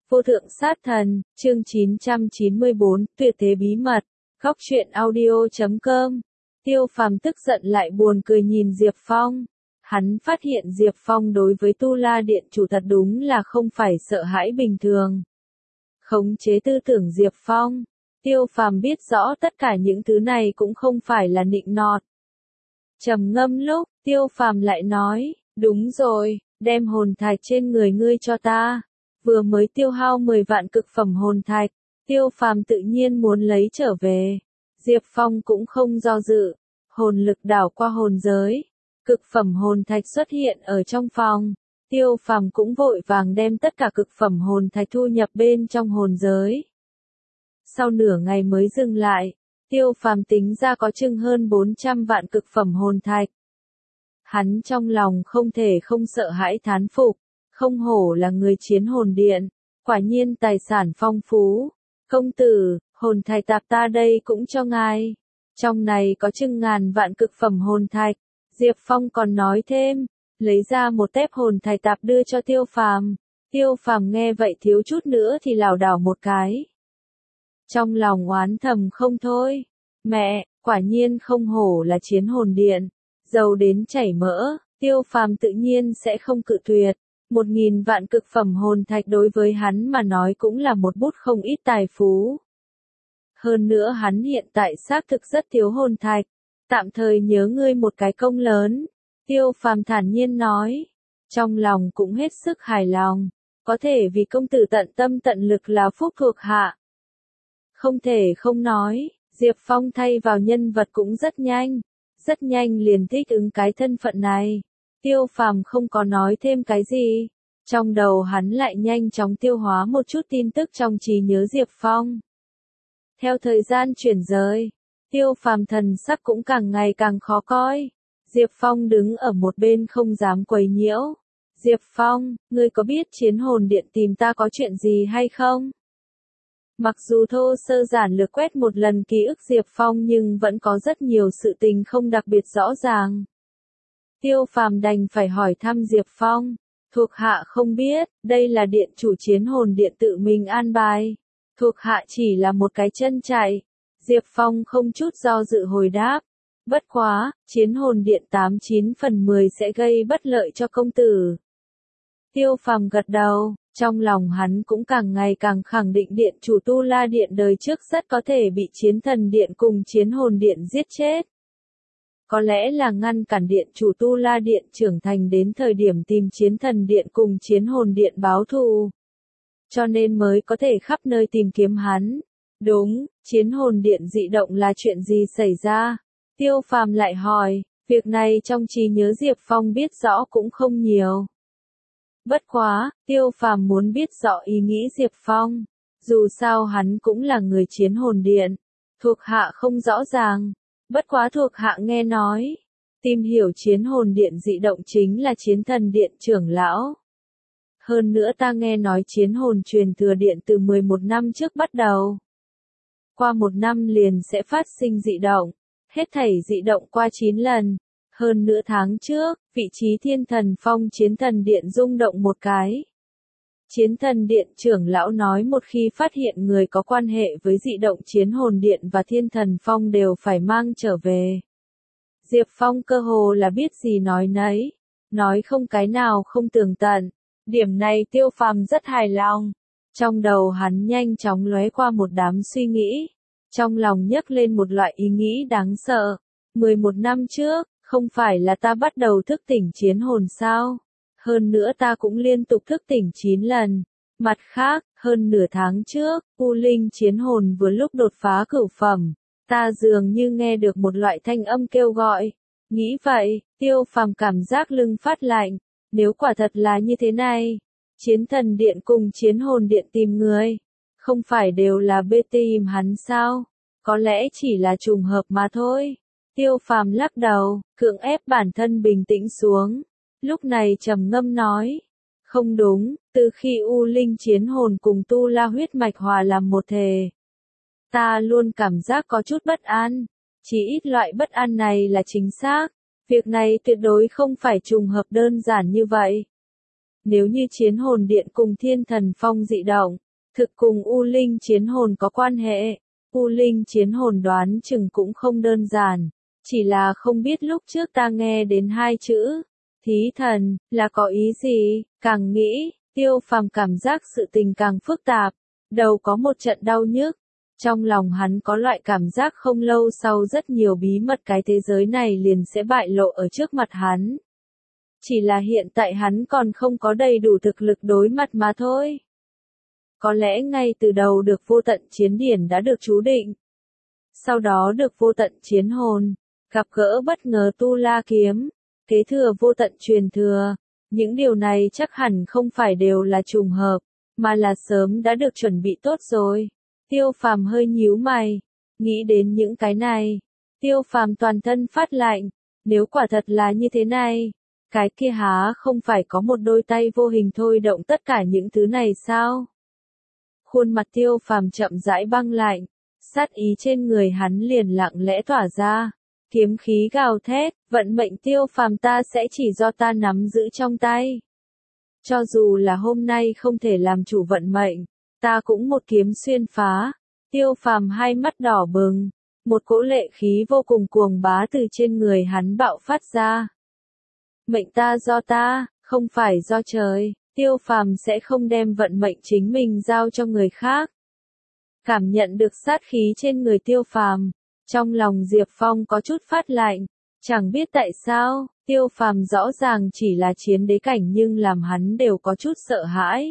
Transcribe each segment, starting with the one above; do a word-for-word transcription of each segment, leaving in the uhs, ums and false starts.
Vô thượng sát thần, chương chín trăm chín mươi bốn, tuyệt thế bí mật, góc truyện audio chấm com. Tiêu Phàm tức giận lại buồn cười nhìn Diệp Phong. Hắn phát hiện Diệp Phong đối với Tu La Điện chủ thật đúng là không phải sợ hãi bình thường. Khống chế tư tưởng Diệp Phong. Tiêu Phàm biết rõ tất cả những thứ này cũng không phải là nịnh nọt. Trầm ngâm lúc, Tiêu Phàm lại nói, đúng rồi, đem hồn thạch trên người ngươi cho ta. Vừa mới tiêu hao mười vạn cực phẩm hồn thạch, Tiêu Phàm tự nhiên muốn lấy trở về. Diệp Phong cũng không do dự, hồn lực đảo qua hồn giới, cực phẩm hồn thạch xuất hiện ở trong phòng. Tiêu Phàm cũng vội vàng đem tất cả cực phẩm hồn thạch thu nhập bên trong hồn giới. Sau nửa ngày mới dừng lại, Tiêu Phàm tính ra có chừng hơn bốn trăm vạn cực phẩm hồn thạch. Hắn trong lòng không thể không sợ hãi thán phục, không hổ là người chiến hồn điện, quả nhiên tài sản phong phú. Công tử, hồn thạch tạp ta đây cũng cho ngài. Trong này có chừng ngàn vạn cực phẩm hồn thạch. Diệp Phong còn nói thêm, lấy ra một tép hồn thạch tạp đưa cho Tiêu Phàm. Tiêu Phàm nghe vậy thiếu chút nữa thì lảo đảo một cái. Trong lòng oán thầm không thôi. Mẹ, quả nhiên không hổ là chiến hồn điện. Giàu đến chảy mỡ, Tiêu Phàm tự nhiên sẽ không cự tuyệt. Một nghìn vạn cực phẩm hồn thạch đối với hắn mà nói cũng là một bút không ít tài phú. Hơn nữa hắn hiện tại xác thực rất thiếu hồn thạch. Tạm thời nhớ ngươi một cái công lớn. Tiêu Phàm thản nhiên nói. Trong lòng cũng hết sức hài lòng. Có thể vì công tử tận tâm tận lực là phúc thuộc hạ. Không thể không nói, Diệp Phong thay vào nhân vật cũng rất nhanh. Rất nhanh liền thích ứng cái thân phận này. Tiêu Phàm không có nói thêm cái gì. Trong đầu hắn lại nhanh chóng tiêu hóa một chút tin tức trong trí nhớ Diệp Phong. Theo thời gian chuyển rời, Tiêu Phàm thần sắc cũng càng ngày càng khó coi. Diệp Phong đứng ở một bên không dám quấy nhiễu. Diệp Phong, ngươi có biết chiến hồn điện tìm ta có chuyện gì hay không? Mặc dù thô sơ giản lược quét một lần ký ức Diệp Phong nhưng vẫn có rất nhiều sự tình không đặc biệt rõ ràng. Tiêu Phàm đành phải hỏi thăm Diệp Phong. Thuộc hạ không biết, đây là điện chủ chiến hồn điện tự mình an bài. Thuộc hạ chỉ là một cái chân chạy. Diệp Phong không chút do dự hồi đáp. Bất quá, chiến hồn điện tám chín phần mười sẽ gây bất lợi cho công tử. Tiêu Phàm gật đầu, trong lòng hắn cũng càng ngày càng khẳng định điện chủ Tu La Điện đời trước rất có thể bị chiến thần điện cùng chiến hồn điện giết chết. Có lẽ là ngăn cản điện chủ Tu La Điện trưởng thành đến thời điểm tìm chiến thần điện cùng chiến hồn điện báo thù. Cho nên mới có thể khắp nơi tìm kiếm hắn. Đúng, chiến hồn điện dị động là chuyện gì xảy ra? Tiêu Phàm lại hỏi, việc này trong trí nhớ Diệp Phong biết rõ cũng không nhiều. Bất quá, Tiêu Phàm muốn biết rõ ý nghĩ Diệp Phong. Dù sao hắn cũng là người chiến hồn điện. Thuộc hạ không rõ ràng. Bất quá thuộc hạ nghe nói. Tìm hiểu chiến hồn điện dị động chính là chiến thần điện trưởng lão. Hơn nữa ta nghe nói chiến hồn truyền thừa điện từ mười một năm trước bắt đầu. Qua một năm liền sẽ phát sinh dị động. Hết thảy dị động qua chín lần. Hơn nửa tháng trước, vị trí thiên thần phong chiến thần điện rung động một cái. Chiến thần điện trưởng lão nói một khi phát hiện người có quan hệ với dị động chiến hồn điện và thiên thần phong đều phải mang trở về. Diệp Phong cơ hồ là biết gì nói nấy. Nói không cái nào không tường tận. Điểm này Tiêu Phàm rất hài lòng. Trong đầu hắn nhanh chóng lóe qua một đám suy nghĩ. Trong lòng nhấc lên một loại ý nghĩ đáng sợ. mười một năm trước, không phải là ta bắt đầu thức tỉnh chiến hồn sao? Hơn nữa ta cũng liên tục thức tỉnh chín lần. Mặt khác, hơn nửa tháng trước, U Linh chiến hồn vừa lúc đột phá cửu phẩm. Ta dường như nghe được một loại thanh âm kêu gọi. Nghĩ vậy, Tiêu Phàm cảm giác lưng phát lạnh. Nếu quả thật là như thế này, chiến thần điện cùng chiến hồn điện tìm người. Không phải đều là bê tìm hắn sao? Có lẽ chỉ là trùng hợp mà thôi. Tiêu Phàm lắc đầu, cưỡng ép bản thân bình tĩnh xuống. Lúc này trầm ngâm nói. Không đúng, từ khi U Linh chiến hồn cùng Tu La huyết mạch hòa làm một thể. Ta luôn cảm giác có chút bất an. Chỉ ít loại bất an này là chính xác. Việc này tuyệt đối không phải trùng hợp đơn giản như vậy. Nếu như chiến hồn điện cùng thiên thần phong dị động, thực cùng U Linh chiến hồn có quan hệ, U Linh chiến hồn đoán chừng cũng không đơn giản, chỉ là không biết lúc trước ta nghe đến hai chữ, thí thần, là có ý gì, càng nghĩ, Tiêu Phàm cảm giác sự tình càng phức tạp, đầu có một trận đau nhức, trong lòng hắn có loại cảm giác không lâu sau rất nhiều bí mật cái thế giới này liền sẽ bại lộ ở trước mặt hắn. Chỉ là hiện tại hắn còn không có đầy đủ thực lực đối mặt mà thôi. Có lẽ ngay từ đầu được vô tận chiến điển đã được chú định. Sau đó được vô tận chiến hồn, gặp gỡ bất ngờ tu la kiếm, kế thừa vô tận truyền thừa. Những điều này chắc hẳn không phải đều là trùng hợp, mà là sớm đã được chuẩn bị tốt rồi. Tiêu Phàm hơi nhíu mày, nghĩ đến những cái này. Tiêu Phàm toàn thân phát lạnh, nếu quả thật là như thế này, cái kia há không phải có một đôi tay vô hình thôi động tất cả những thứ này sao? Khuôn mặt Tiêu Phàm chậm rãi băng lạnh, sát ý trên người hắn liền lặng lẽ tỏa ra, kiếm khí gào thét, vận mệnh Tiêu Phàm ta sẽ chỉ do ta nắm giữ trong tay. Cho dù là hôm nay không thể làm chủ vận mệnh, ta cũng một kiếm xuyên phá. Tiêu Phàm hai mắt đỏ bừng, một cỗ lệ khí vô cùng cuồng bá từ trên người hắn bạo phát ra. Mệnh ta do ta, không phải do trời, Tiêu Phàm sẽ không đem vận mệnh chính mình giao cho người khác. Cảm nhận được sát khí trên người Tiêu Phàm, trong lòng Diệp Phong có chút phát lạnh, chẳng biết tại sao, Tiêu Phàm rõ ràng chỉ là chiến đế cảnh nhưng làm hắn đều có chút sợ hãi.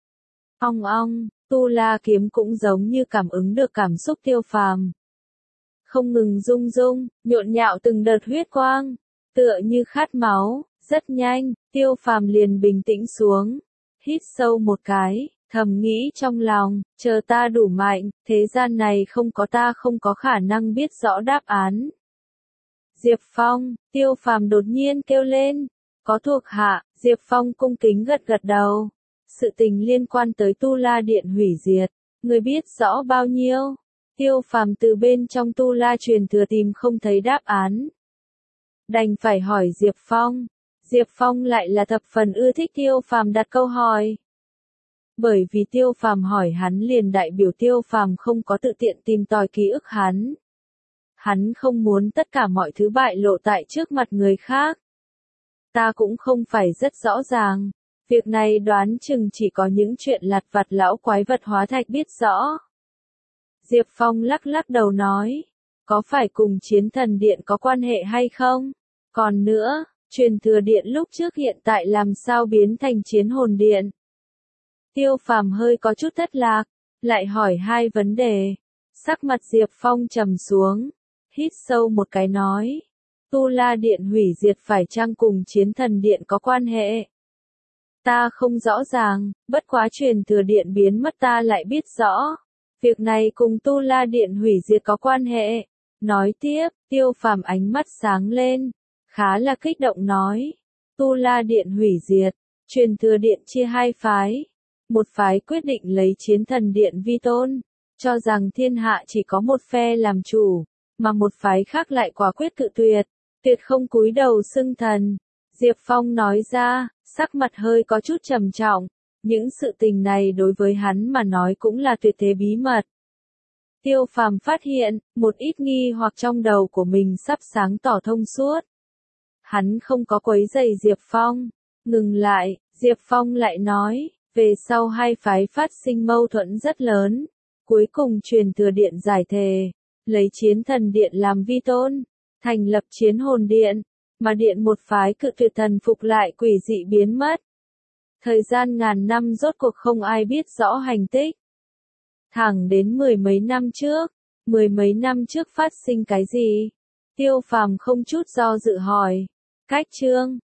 Ong ong, tu la kiếm cũng giống như cảm ứng được cảm xúc Tiêu Phàm. Không ngừng rung rung, nhộn nhạo từng đợt huyết quang, tựa như khát máu, rất nhanh, Tiêu Phàm liền bình tĩnh xuống, hít sâu một cái, thầm nghĩ trong lòng, chờ ta đủ mạnh, thế gian này không có ta không có khả năng biết rõ đáp án. Diệp Phong, Tiêu Phàm đột nhiên kêu lên, có thuộc hạ, Diệp Phong cung kính gật gật đầu. Sự tình liên quan tới Tu La Điện hủy diệt, người biết rõ bao nhiêu? Tiêu Phàm từ bên trong Tu La truyền thừa tìm không thấy đáp án. Đành phải hỏi Diệp Phong. Diệp Phong lại là thập phần ưa thích Tiêu Phàm đặt câu hỏi. Bởi vì Tiêu Phàm hỏi hắn liền đại biểu Tiêu Phàm không có tự tiện tìm tòi ký ức hắn. Hắn không muốn tất cả mọi thứ bại lộ tại trước mặt người khác. Ta cũng không phải rất rõ ràng. Việc này đoán chừng chỉ có những chuyện lặt vặt lão quái vật hóa thạch biết rõ. Diệp Phong lắc lắc đầu nói, có phải cùng chiến thần điện có quan hệ hay không? Còn nữa, truyền thừa điện lúc trước hiện tại làm sao biến thành chiến hồn điện? Tiêu Phàm hơi có chút thất lạc, lại hỏi hai vấn đề. Sắc mặt Diệp Phong trầm xuống, hít sâu một cái nói, Tu La Điện hủy diệt phải chăng cùng chiến thần điện có quan hệ? Ta không rõ ràng, bất quá truyền thừa điện biến mất ta lại biết rõ. Việc này cùng Tu La Điện hủy diệt có quan hệ. Nói tiếp, Tiêu Phàm ánh mắt sáng lên, khá là kích động nói. Tu La Điện hủy diệt, truyền thừa điện chia hai phái. Một phái quyết định lấy chiến thần điện vi tôn, cho rằng thiên hạ chỉ có một phe làm chủ, mà một phái khác lại quả quyết cự tuyệt, tuyệt không cúi đầu xưng thần. Diệp Phong nói ra, sắc mặt hơi có chút trầm trọng, những sự tình này đối với hắn mà nói cũng là tuyệt thế bí mật. Tiêu Phàm phát hiện, một ít nghi hoặc trong đầu của mình sắp sáng tỏ thông suốt. Hắn không có quấy rầy Diệp Phong, ngừng lại, Diệp Phong lại nói, về sau hai phái phát sinh mâu thuẫn rất lớn, cuối cùng truyền thừa điện giải thề, lấy chiến thần điện làm vi tôn, thành lập chiến hồn điện, mà điện một phái cự tuyệt thần phục lại quỷ dị biến mất. Thời gian ngàn năm rốt cuộc không ai biết rõ hành tích. Thẳng đến mười mấy năm trước, mười mấy năm trước phát sinh cái gì? Tiêu Phàm không chút do dự hỏi. Cách chương